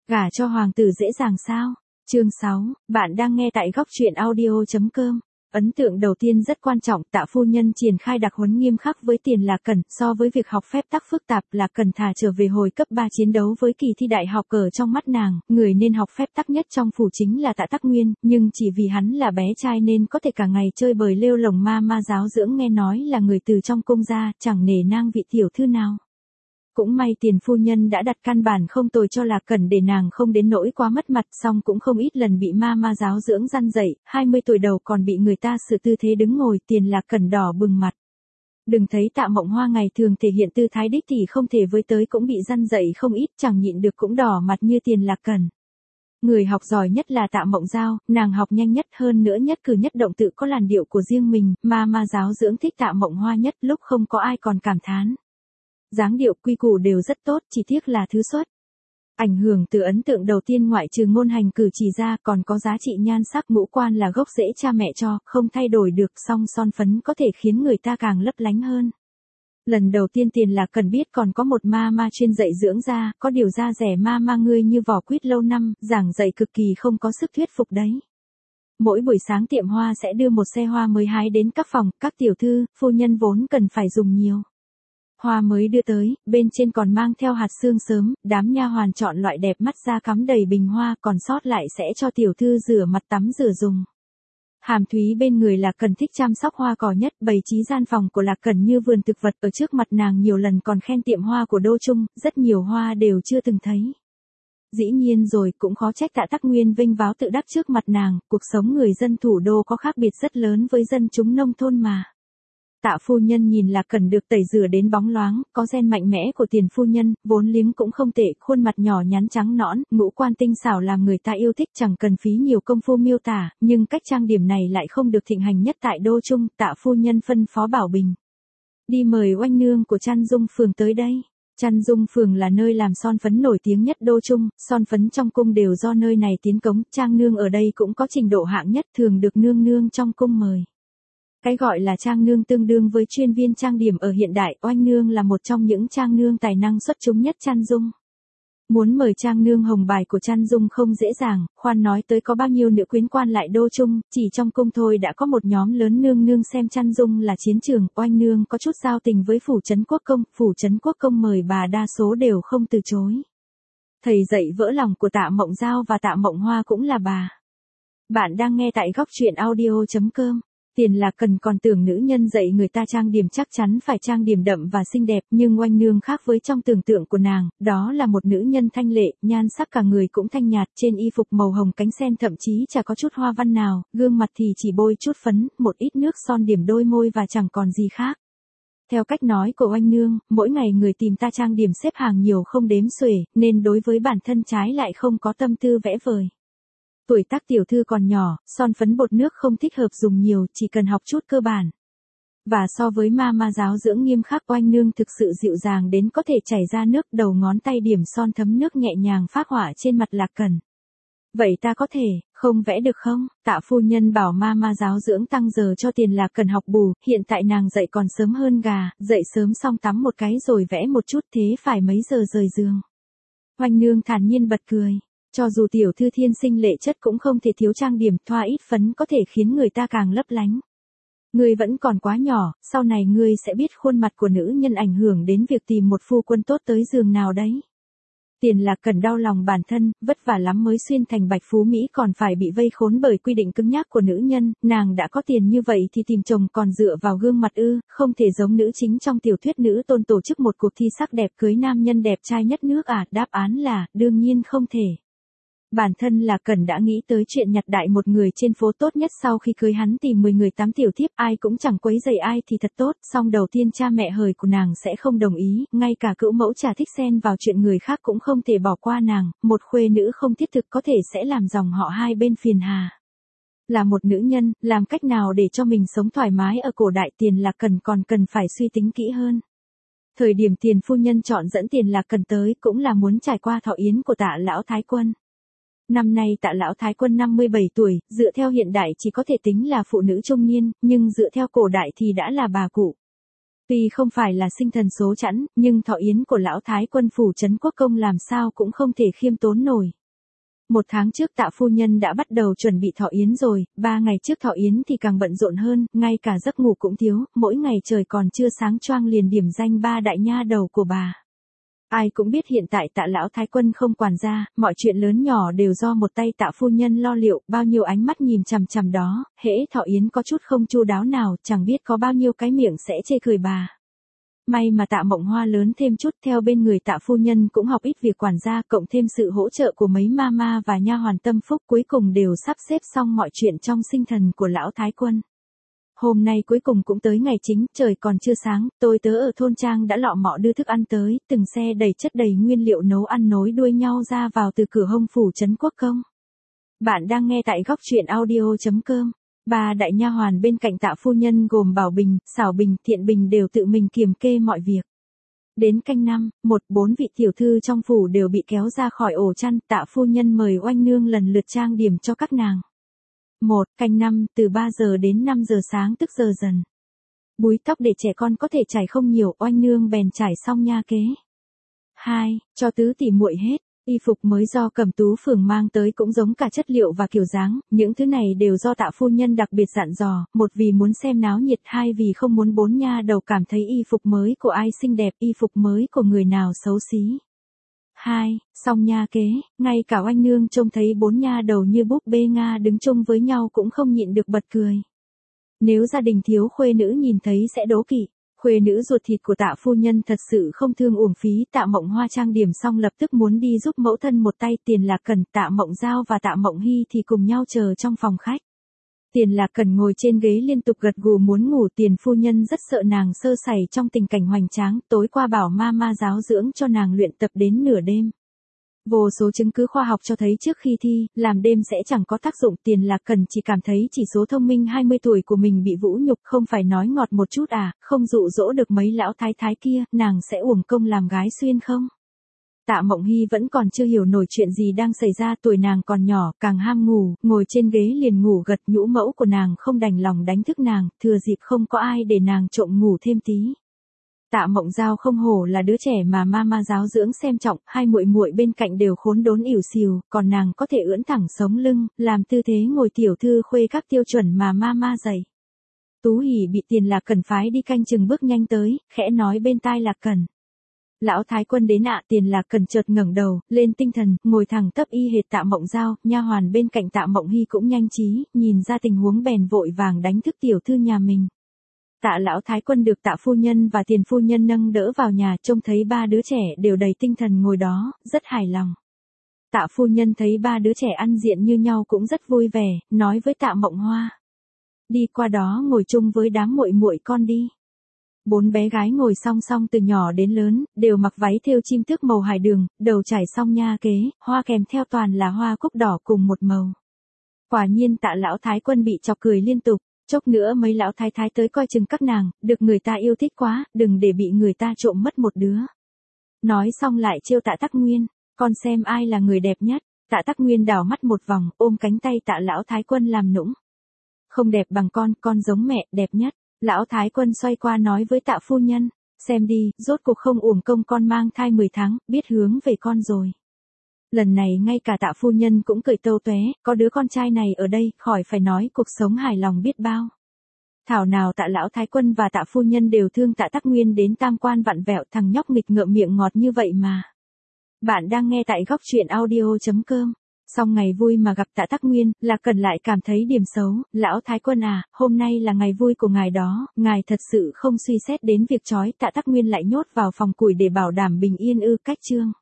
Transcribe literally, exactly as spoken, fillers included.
Gả cho hoàng tử dễ dàng sao? Chương sáu, bạn đang nghe tại góc truyện audio chấm com. Ấn tượng đầu tiên rất quan trọng, Tạ phu nhân triển khai đặc huấn nghiêm khắc với Tiền Lạc Cần, so với việc học phép tắc phức tạp, Lạc Cần thà trở về hồi cấp ba chiến đấu với kỳ thi đại học. Ở trong mắt nàng, người nên học phép tắc nhất trong phủ chính là Tạ Tắc Nguyên, nhưng chỉ vì hắn là bé trai nên có thể cả ngày chơi bời lêu lồng ma ma giáo dưỡng, nghe nói là người từ trong cung ra, chẳng nể nang vị tiểu thư nào. Cũng may Tiền phu nhân đã đặt căn bản không tồi cho Lạc Cẩn để nàng không đến nỗi quá mất mặt, song cũng không ít lần bị ma ma giáo dưỡng răn dậy, hai mươi tuổi đầu còn bị người ta xử tư thế đứng ngồi. Tiền Lạc Cẩn đỏ bừng mặt. Đừng thấy Tạ Mộng Hoa ngày thường thể hiện tư thái đích thì không thể với tới cũng bị răn dậy không ít, chẳng nhịn được cũng đỏ mặt như Tiền Lạc Cẩn. Người học giỏi nhất là Tạ Mộng Giao, nàng học nhanh nhất, hơn nữa nhất cử nhất động tự có làn điệu của riêng mình, ma ma giáo dưỡng thích Tạ Mộng Hoa nhất, lúc không có ai còn cảm thán. Dáng điệu quy củ đều rất tốt, chỉ tiếc là thứ xuất. Ảnh hưởng từ ấn tượng đầu tiên ngoại trừ ngôn hành cử chỉ ra, còn có giá trị nhan sắc. Ngũ quan là gốc rễ cha mẹ cho, không thay đổi được, song son phấn có thể khiến người ta càng lấp lánh hơn. Lần đầu tiên Tiền Lạc Cần biết còn có một ma ma chuyên dạy dưỡng da, có điều da rẻ ma ma ngươi như vỏ quýt lâu năm, giảng dạy cực kỳ không có sức thuyết phục đấy. Mỗi buổi sáng tiệm hoa sẽ đưa một xe hoa mới hái đến các phòng, các tiểu thư, phu nhân vốn cần phải dùng nhiều. Hoa mới đưa tới, bên trên còn mang theo hạt sương sớm, đám nha hoàn chọn loại đẹp mắt ra cắm đầy bình hoa, còn sót lại sẽ cho tiểu thư rửa mặt tắm rửa dùng. Hàm Thúy bên người Lạc Cần thích chăm sóc hoa cỏ nhất, bày trí gian phòng của Lạc Cần như vườn thực vật, ở trước mặt nàng nhiều lần còn khen tiệm hoa của Đô Trung, rất nhiều hoa đều chưa từng thấy. Dĩ nhiên rồi, cũng khó trách Tạ Tắc Nguyên vinh váo tự đắc trước mặt nàng, cuộc sống người dân thủ đô có khác biệt rất lớn với dân chúng nông thôn mà. Tạ phu nhân nhìn Lạc Cẩn được tẩy rửa đến bóng loáng, có gen mạnh mẽ của Tiền phu nhân, vốn liếng cũng không tệ, khuôn mặt nhỏ nhắn trắng nõn, ngũ quan tinh xảo làm người ta yêu thích, chẳng cần phí nhiều công phu miêu tả, nhưng cách trang điểm này lại không được thịnh hành nhất tại Đô Trung. Tạ phu nhân phân phó Bảo Bình đi mời oanh nương của Trăn Dung Phường tới đây. Trăn Dung Phường là nơi làm son phấn nổi tiếng nhất Đô Trung, son phấn trong cung đều do nơi này tiến cống, trang nương ở đây cũng có trình độ hạng nhất, thường được nương nương trong cung mời. Cái gọi là trang nương tương đương với chuyên viên trang điểm ở hiện đại, oanh nương là một trong những trang nương tài năng xuất chúng nhất Trăn Dung. Muốn mời trang nương hồng bài của Trăn Dung không dễ dàng, khoan nói tới có bao nhiêu nữ quyến quan lại Đô Trung, chỉ trong cung thôi đã có một nhóm lớn nương nương xem Trăn Dung là chiến trường. Oanh nương có chút giao tình với phủ trấn quốc công, phủ trấn quốc công mời bà đa số đều không từ chối. Thầy dạy vỡ lòng của Tạ Mộng Giao và Tạ Mộng Hoa cũng là bà. Bạn đang nghe tại góc truyện audio chấm com. Tiền Lạc Cần còn tưởng nữ nhân dạy người ta trang điểm chắc chắn phải trang điểm đậm và xinh đẹp, nhưng oanh nương khác với trong tưởng tượng của nàng, đó là một nữ nhân thanh lệ, nhan sắc cả người cũng thanh nhạt, trên y phục màu hồng cánh sen thậm chí chả có chút hoa văn nào, gương mặt thì chỉ bôi chút phấn, một ít nước son điểm đôi môi và chẳng còn gì khác. Theo cách nói của oanh nương, mỗi ngày người tìm ta trang điểm xếp hàng nhiều không đếm xuể, nên đối với bản thân trái lại không có tâm tư vẽ vời. Tuổi tác tiểu thư còn nhỏ, son phấn bột nước không thích hợp dùng nhiều, chỉ cần học chút cơ bản. Và so với ma ma giáo dưỡng nghiêm khắc, oanh nương thực sự dịu dàng đến có thể chảy ra nước, đầu ngón tay điểm son thấm nước nhẹ nhàng phác họa trên mặt Lạc Cần. Vậy ta có thể, không vẽ được không? Tạ phu nhân bảo ma ma giáo dưỡng tăng giờ cho Tiền Lạc Cần học bù, hiện tại nàng dậy còn sớm hơn gà, dậy sớm xong tắm một cái rồi vẽ một chút, thế phải mấy giờ rời giường. Oanh nương thản nhiên bật cười. Cho dù tiểu thư thiên sinh lệ chất cũng không thể thiếu trang điểm, thoa ít phấn có thể khiến người ta càng lấp lánh. Ngươi vẫn còn quá nhỏ, sau này ngươi sẽ biết khuôn mặt của nữ nhân ảnh hưởng đến việc tìm một phu quân tốt tới giường nào đấy. Tiền Lạc Cần đau lòng bản thân, vất vả lắm mới xuyên thành bạch phú Mỹ còn phải bị vây khốn bởi quy định cứng nhắc của nữ nhân, nàng đã có tiền như vậy thì tìm chồng còn dựa vào gương mặt ư, không thể giống nữ chính trong tiểu thuyết nữ tôn tổ chức một cuộc thi sắc đẹp cưới nam nhân đẹp trai nhất nước à, đáp án là, đương nhiên không thể. Bản thân Lạc Cần đã nghĩ tới chuyện nhặt đại một người trên phố tốt nhất sau khi cưới hắn tìm mười người tám tiểu thiếp, ai cũng chẳng quấy rầy ai thì thật tốt, song đầu tiên cha mẹ hời của nàng sẽ không đồng ý, ngay cả cữu mẫu chả thích xen vào chuyện người khác cũng không thể bỏ qua nàng, một khuê nữ không thiết thực có thể sẽ làm dòng họ hai bên phiền hà. Là một nữ nhân, làm cách nào để cho mình sống thoải mái ở cổ đại, Tiền Lạc Cần còn cần phải suy tính kỹ hơn. Thời điểm Tiền phu nhân chọn dẫn Tiền Lạc Cần tới cũng là muốn trải qua thọ yến của Tạ lão thái quân. Năm nay Tạ lão thái quân năm mươi bảy tuổi, dựa theo hiện đại chỉ có thể tính là phụ nữ trung niên, nhưng dựa theo cổ đại thì đã là bà cụ. Tuy không phải là sinh thần số chẵn, nhưng thọ yến của lão thái quân phủ trấn quốc công làm sao cũng không thể khiêm tốn nổi. Một tháng trước tạ phu nhân đã bắt đầu chuẩn bị thọ yến rồi, ba ngày trước thọ yến thì càng bận rộn hơn, ngay cả giấc ngủ cũng thiếu, mỗi ngày trời còn chưa sáng choang liền điểm danh ba đại nha đầu của bà. Ai cũng biết hiện tại tạ lão thái quân không quản gia, mọi chuyện lớn nhỏ đều do một tay tạ phu nhân lo liệu, bao nhiêu ánh mắt nhìn chằm chằm đó, hễ thọ yến có chút không chu đáo nào, chẳng biết có bao nhiêu cái miệng sẽ chê cười bà. May mà tạ Mộng Hoa lớn thêm chút, theo bên người tạ phu nhân cũng học ít việc quản gia, cộng thêm sự hỗ trợ của mấy mama và nha hoàn tâm phúc, cuối cùng đều sắp xếp xong mọi chuyện trong sinh thần của lão thái quân. Hôm nay cuối cùng cũng tới ngày chính, trời còn chưa sáng, tôi tớ ở thôn trang đã lọ mọ đưa thức ăn tới, từng xe đầy chất đầy nguyên liệu nấu ăn nối đuôi nhau ra vào từ cửa hông phủ trấn Quốc Công. Bạn đang nghe tại góc truyện audio chấm com. Ba đại nha hoàn bên cạnh tạ phu nhân gồm Bảo Bình, Xảo Bình, Thiện Bình đều tự mình kiềm kê mọi việc. Đến canh năm, một bốn vị tiểu thư trong phủ đều bị kéo ra khỏi ổ chăn, tạ phu nhân mời oanh nương lần lượt trang điểm cho các nàng. Một, canh năm, từ ba giờ đến năm giờ sáng tức giờ dần. Búi tóc để trẻ con có thể chải không nhiều, oanh nương bèn chải xong nha kế. Hai, cho tứ tỷ muội hết. Y phục mới do Cẩm Tú phường mang tới cũng giống cả chất liệu và kiểu dáng, những thứ này đều do tạ phu nhân đặc biệt dặn dò, một vì muốn xem náo nhiệt, hai vì không muốn bốn nha đầu cảm thấy y phục mới của ai xinh đẹp, y phục mới của người nào xấu xí. Hai, xong nha kế, ngay cả oanh nương trông thấy bốn nha đầu như búp bê Nga đứng chung với nhau cũng không nhịn được bật cười. Nếu gia đình thiếu khuê nữ nhìn thấy sẽ đố kỵ. Khuê nữ ruột thịt của tạ phu nhân thật sự không thương uổng phí, tạ Mộng Hoa trang điểm xong lập tức muốn đi giúp mẫu thân một tay, Tiền Lạc Cần, tạ Mộng Giao và tạ Mộng Hy thì cùng nhau chờ trong phòng khách. Tiền Lạc Cần ngồi trên ghế liên tục gật gù muốn ngủ, Tiền phu nhân rất sợ nàng sơ sẩy trong tình cảnh hoành tráng, tối qua bảo ma ma giáo dưỡng cho nàng luyện tập đến nửa đêm. Vô số chứng cứ khoa học cho thấy trước khi thi, làm đêm sẽ chẳng có tác dụng, Tiền Lạc Cần chỉ cảm thấy chỉ số thông minh hai mươi tuổi của mình bị vũ nhục, không phải nói ngọt một chút à, không dụ dỗ được mấy lão thái thái kia, nàng sẽ uổng công làm gái xuyên không? Tạ Mộng Hy vẫn còn chưa hiểu nổi chuyện gì đang xảy ra, tuổi nàng còn nhỏ, càng ham ngủ, ngồi trên ghế liền ngủ gật, nhũ mẫu của nàng không đành lòng đánh thức nàng, thừa dịp không có ai để nàng trộm ngủ thêm tí. Tạ Mộng Giao không hổ là đứa trẻ mà mama giáo dưỡng xem trọng, hai muội muội bên cạnh đều khốn đốn ỉu xìu, còn nàng có thể ưỡn thẳng sống lưng, làm tư thế ngồi tiểu thư khuê các tiêu chuẩn mà mama dạy. Tú Hỷ bị Tiền Lạc Cần phái đi canh chừng bước nhanh tới, khẽ nói bên tai Lạc Cần. Lão thái quân đến ạ, Tiền Lạc Cần chợt ngẩng đầu, lên tinh thần, ngồi thẳng tắp y hệt Tạ Mộng Giao, nha hoàn bên cạnh Tạ Mộng Hy cũng nhanh trí, nhìn ra tình huống bèn vội vàng đánh thức tiểu thư nhà mình. Tạ lão thái quân được tạ phu nhân và Tiền phu nhân nâng đỡ vào nhà, trông thấy ba đứa trẻ đều đầy tinh thần ngồi đó, rất hài lòng. Tạ phu nhân thấy ba đứa trẻ ăn diện như nhau cũng rất vui vẻ, nói với Tạ Mộng Hoa. Đi qua đó ngồi chung với đám muội muội con đi. Bốn bé gái ngồi song song từ nhỏ đến lớn, đều mặc váy thêu chim tước màu hải đường, đầu trải xong nha kế, hoa kèm theo toàn là hoa cúc đỏ cùng một màu. Quả nhiên Tạ lão thái quân bị chọc cười liên tục. Chốc nữa mấy lão thái thái tới coi chừng các nàng, được người ta yêu thích quá, đừng để bị người ta trộm mất một đứa. Nói xong lại trêu Tạ Tắc Nguyên, con xem ai là người đẹp nhất. Tạ Tắc Nguyên đảo mắt một vòng, ôm cánh tay Tạ lão thái quân làm nũng. Không đẹp bằng con, con giống mẹ, đẹp nhất. Lão thái quân xoay qua nói với Tạ phu nhân, xem đi, rốt cuộc không uổng công con mang thai mười tháng, biết hướng về con rồi. Lần này ngay cả Tạ phu nhân cũng cười tâu tóe, có đứa con trai này ở đây, khỏi phải nói cuộc sống hài lòng biết bao. Thảo nào Tạ lão thái quân và Tạ phu nhân đều thương Tạ Tắc Nguyên đến tam quan vặn vẹo, thằng nhóc nghịch ngợm miệng ngọt như vậy mà. Bạn đang nghe tại góc truyện audio chấm com. Xong ngày vui mà gặp Tạ Tắc Nguyên, Lạc Cần lại cảm thấy điểm xấu, lão thái quân à, hôm nay là ngày vui của ngài đó, ngài thật sự không suy xét đến việc trói Tạ Tắc Nguyên lại nhốt vào phòng củi để bảo đảm bình yên ư? Cách chương.